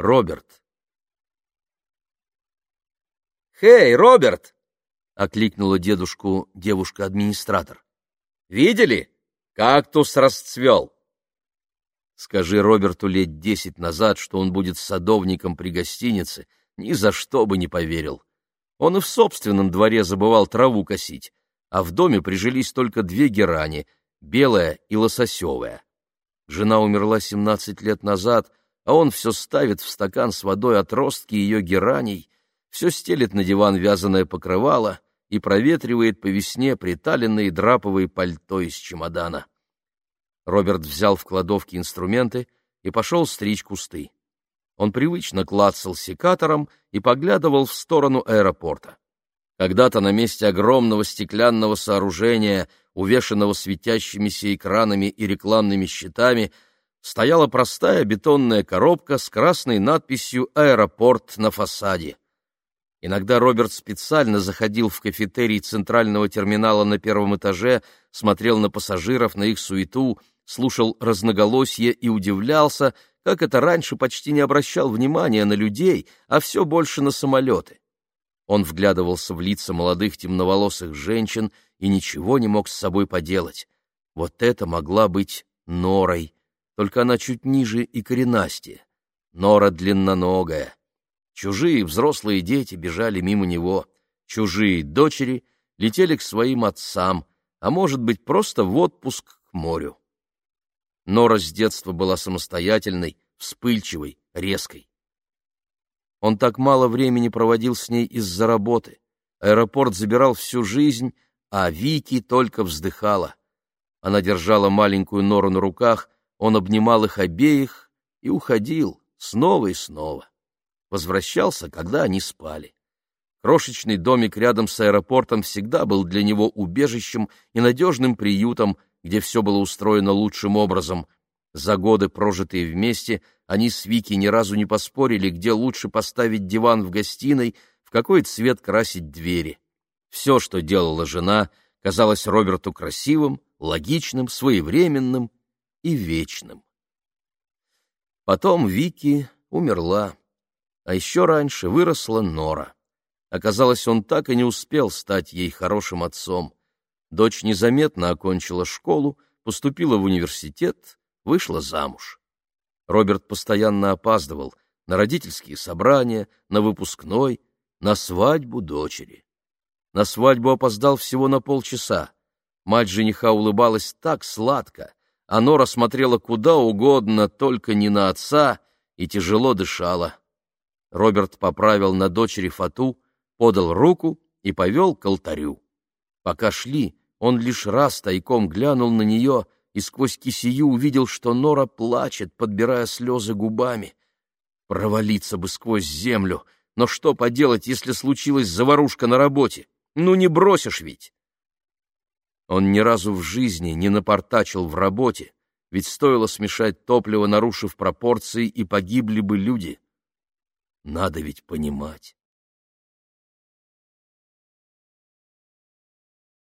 Роберт. «Хей, Роберт!» — окликнула дедушку девушка-администратор. «Видели? Кактус расцвел!» Скажи Роберту лет 10 назад, что он будет садовником при гостинице, ни за что бы не поверил. Он и в собственном дворе забывал траву косить, а в доме прижились только 2 герани — белая и лососевая. Жена умерла 17 лет назад, а он все ставит в стакан с водой отростки ее гераний, все стелет на диван вязаное покрывало и проветривает по весне приталенные драповые пальто из чемодана. Роберт взял в кладовке инструменты и пошел стричь кусты. Он привычно клацал секатором и поглядывал в сторону аэропорта. Когда-то на месте огромного стеклянного сооружения, увешанного светящимися экранами и рекламными щитами, стояла простая бетонная коробка с красной надписью «Аэропорт» на фасаде. Иногда Роберт специально заходил в кафетерий центрального терминала на 1-м этаже, смотрел на пассажиров, на их суету, слушал разноголосье и удивлялся, как это раньше почти не обращал внимания на людей, а все больше на самолеты. Он вглядывался в лица молодых темноволосых женщин и ничего не мог с собой поделать. Вот это могла быть Норой, только она чуть ниже и коренастее. Нора длинноногая. Чужие взрослые дети бежали мимо него, чужие дочери летели к своим отцам, а может быть, просто в отпуск к морю. Нора с детства была самостоятельной, вспыльчивой, резкой. Он так мало времени проводил с ней из-за работы. Аэропорт забирал всю жизнь, а Вики только вздыхала. Она держала маленькую Нору на руках, он обнимал их обеих и уходил снова и снова. Возвращался, когда они спали. Крошечный домик рядом с аэропортом всегда был для него убежищем и надежным приютом, где все было устроено лучшим образом. За годы, прожитые вместе, они с Вики ни разу не поспорили, где лучше поставить диван в гостиной, в какой цвет красить двери. Все, что делала жена, казалось Роберту красивым, логичным, своевременным и вечным. Потом Вики умерла. А еще раньше выросла Нора. Оказалось, он так и не успел стать ей хорошим отцом. Дочь незаметно окончила школу, поступила в университет, вышла замуж. Роберт постоянно опаздывал на родительские собрания, на выпускной, на свадьбу дочери. На свадьбу опоздал всего на полчаса. Мать жениха улыбалась так сладко, а Нора смотрела куда угодно, только не на отца, и тяжело дышала. Роберт поправил на дочери фату, подал руку и повел к алтарю. Пока шли, он лишь раз тайком глянул на нее и сквозь кисею увидел, что Нора плачет, подбирая слезы губами. Провалиться бы сквозь землю, но что поделать, если случилась заварушка на работе? Ну не бросишь ведь! Он ни разу в жизни не напортачил в работе, ведь стоило смешать топливо, нарушив пропорции, и погибли бы люди. Надо ведь понимать.